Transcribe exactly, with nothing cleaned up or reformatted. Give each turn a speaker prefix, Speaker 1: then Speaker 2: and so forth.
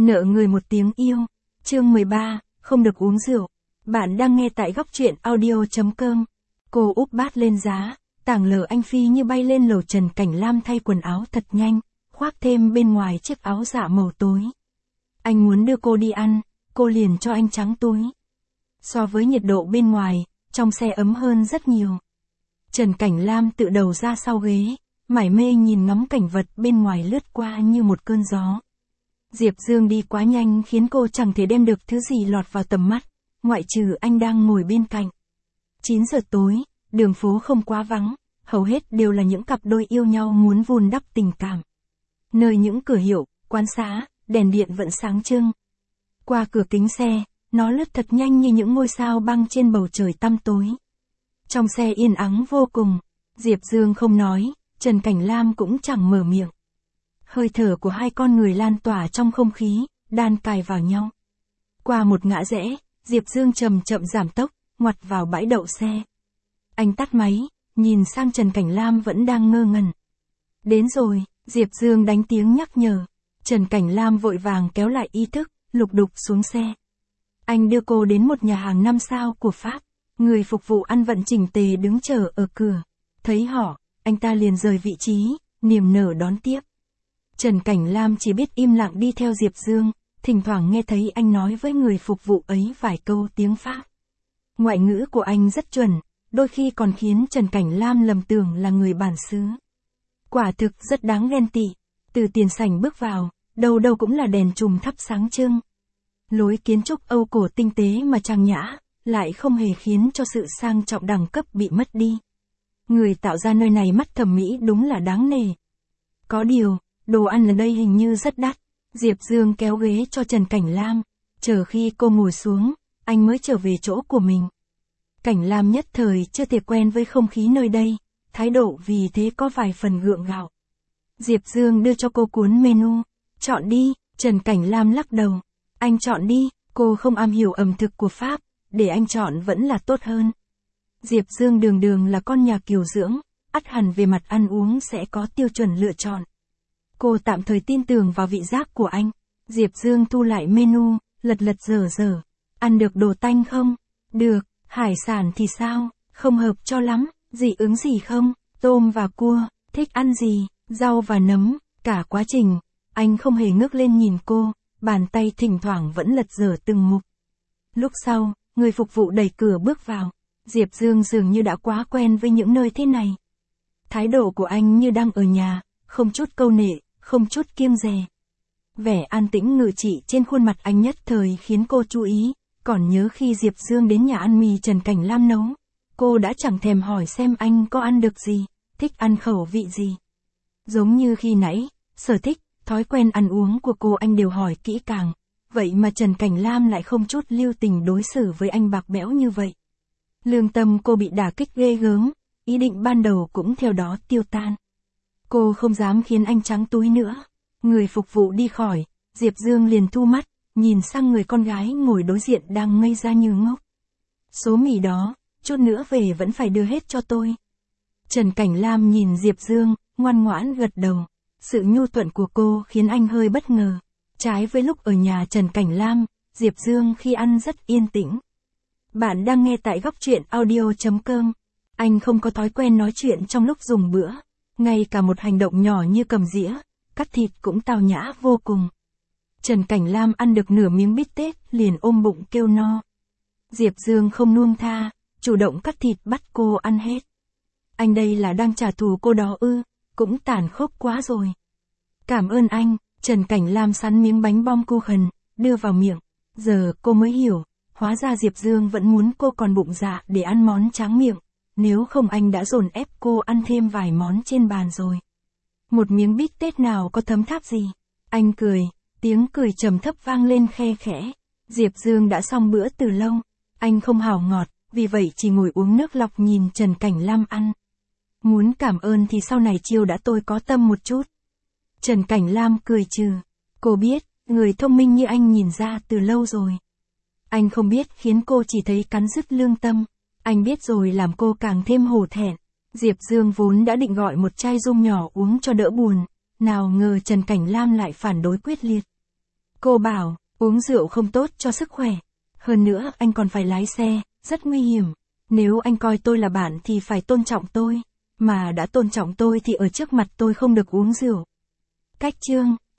Speaker 1: Nợ người một tiếng yêu. Chương mười ba, không được uống rượu. Bạn đang nghe tại góc truyện audio chấm com. Cô úp bát lên giá, tảng lờ anh phi như bay lên lầu. Trần Cảnh Lam thay quần áo thật nhanh, khoác thêm bên ngoài chiếc áo dạ màu tối. Anh muốn đưa cô đi ăn, cô liền cho anh trắng túi. So với nhiệt độ bên ngoài, trong xe ấm hơn rất nhiều. Trần Cảnh Lam tự đầu ra sau ghế, mải mê nhìn ngắm cảnh vật bên ngoài lướt qua như một cơn gió. Diệp Dương đi quá nhanh khiến cô chẳng thể đem được thứ gì lọt vào tầm mắt, ngoại trừ anh đang ngồi bên cạnh. chín giờ tối, đường phố không quá vắng, hầu hết đều là những cặp đôi yêu nhau muốn vun đắp tình cảm. Nơi những cửa hiệu, quán xá, đèn điện vẫn sáng trưng. Qua cửa kính xe, nó lướt thật nhanh như những ngôi sao băng trên bầu trời tăm tối. Trong xe yên ắng vô cùng, Diệp Dương không nói, Trần Cảnh Lam cũng chẳng mở miệng. Hơi thở của hai con người lan tỏa trong không khí, đan cài vào nhau. Qua một ngã rẽ, Diệp Dương chậm chậm giảm tốc, ngoặt vào bãi đậu xe. Anh tắt máy, nhìn sang Trần Cảnh Lam vẫn đang ngơ ngẩn. Đến rồi, Diệp Dương đánh tiếng nhắc nhở. Trần Cảnh Lam vội vàng kéo lại ý thức, lục đục xuống xe. Anh đưa cô đến một nhà hàng năm sao của Pháp. Người phục vụ ăn vận chỉnh tề đứng chờ ở cửa. Thấy họ, anh ta liền rời vị trí, niềm nở đón tiếp. Trần Cảnh Lam chỉ biết im lặng đi theo Diệp Dương, thỉnh thoảng nghe thấy anh nói với người phục vụ ấy vài câu tiếng Pháp. Ngoại ngữ của anh rất chuẩn, đôi khi còn khiến Trần Cảnh Lam lầm tưởng là người bản xứ. Quả thực rất đáng ghen tị. Từ tiền sảnh bước vào, đâu đâu cũng là đèn chùm thắp sáng trưng. Lối kiến trúc Âu cổ tinh tế mà trang nhã, lại không hề khiến cho sự sang trọng đẳng cấp bị mất đi. Người tạo ra nơi này mắt thẩm mỹ đúng là đáng nể. Có điều, đồ ăn ở đây hình như rất đắt. Diệp Dương kéo ghế cho Trần Cảnh Lam, chờ khi cô ngồi xuống, anh mới trở về chỗ của mình. Cảnh Lam nhất thời chưa thể quen với không khí nơi đây, thái độ vì thế có vài phần gượng gạo. Diệp Dương đưa cho cô cuốn menu, chọn đi. Trần Cảnh Lam lắc đầu, anh chọn đi, cô không am hiểu ẩm thực của Pháp, để anh chọn vẫn là tốt hơn. Diệp Dương đường đường là con nhà kiều dưỡng, ắt hẳn về mặt ăn uống sẽ có tiêu chuẩn lựa chọn. Cô tạm thời tin tưởng vào vị giác của anh. Diệp Dương thu lại menu, lật lật dở dở. Ăn được đồ tanh không? Được. Hải sản thì sao? Không hợp cho lắm. Dị ứng gì không? Tôm và cua. Thích ăn gì? Rau và nấm. Cả quá trình, anh không hề ngước lên nhìn cô, bàn tay thỉnh thoảng vẫn lật dở từng mục. Lúc sau, người phục vụ đẩy cửa bước vào. Diệp Dương dường như đã quá quen với những nơi thế này. Thái độ của anh như đang ở nhà, không chút câu nệ, không chút kiêng dè. Vẻ an tĩnh ngự trị trên khuôn mặt anh nhất thời khiến cô chú ý, còn nhớ khi Diệp Dương đến nhà ăn mì Trần Cảnh Lam nấu, cô đã chẳng thèm hỏi xem anh có ăn được gì, thích ăn khẩu vị gì. Giống như khi nãy, sở thích, thói quen ăn uống của cô anh đều hỏi kỹ càng, vậy mà Trần Cảnh Lam lại không chút lưu tình đối xử với anh bạc bẽo như vậy. Lương tâm cô bị đả kích ghê gớm, ý định ban đầu cũng theo đó tiêu tan. Cô không dám khiến anh trắng túi nữa. Người phục vụ đi khỏi, Diệp Dương liền thu mắt, nhìn sang người con gái ngồi đối diện đang ngây ra như ngốc. Số mì đó, chút nữa về vẫn phải đưa hết cho tôi. Trần Cảnh Lam nhìn Diệp Dương, ngoan ngoãn gật đầu. Sự nhu thuận của cô khiến anh hơi bất ngờ. Trái với lúc ở nhà Trần Cảnh Lam, Diệp Dương khi ăn rất yên tĩnh. Bạn đang nghe tại góc truyện audio chấm com. Anh không có thói quen nói chuyện trong lúc dùng bữa. Ngay cả một hành động nhỏ như cầm dĩa, cắt thịt cũng tao nhã vô cùng. Trần Cảnh Lam ăn được nửa miếng bít tết liền ôm bụng kêu no. Diệp Dương không nuông tha, chủ động cắt thịt bắt cô ăn hết. Anh đây là đang trả thù cô đó ư, cũng tàn khốc quá rồi. Cảm ơn anh. Trần Cảnh Lam sắn miếng bánh bom cu khần, đưa vào miệng. Giờ cô mới hiểu, hóa ra Diệp Dương vẫn muốn cô còn bụng dạ để ăn món tráng miệng. Nếu không anh đã dồn ép cô ăn thêm vài món trên bàn rồi. Một miếng bít tết nào có thấm tháp gì. Anh cười, tiếng cười trầm thấp vang lên khe khẽ. Diệp Dương đã xong bữa từ lâu. Anh không hảo ngọt, vì vậy chỉ ngồi uống nước lọc nhìn Trần Cảnh Lam ăn. Muốn cảm ơn thì sau này chiều đã tôi có tâm một chút. Trần Cảnh Lam cười trừ. Cô biết, người thông minh như anh nhìn ra từ lâu rồi. Anh không biết khiến cô chỉ thấy cắn rứt lương tâm. Anh biết rồi làm cô càng thêm hổ thẹn. Diệp Dương vốn đã định gọi một chai rum nhỏ uống cho đỡ buồn. Nào ngờ Trần Cảnh Lam lại phản đối quyết liệt. Cô bảo, uống rượu không tốt cho sức khỏe. Hơn nữa anh còn phải lái xe, rất nguy hiểm. Nếu anh coi tôi là bạn thì phải tôn trọng tôi. Mà đã tôn trọng tôi thì ở trước mặt tôi không được uống rượu. Cách chương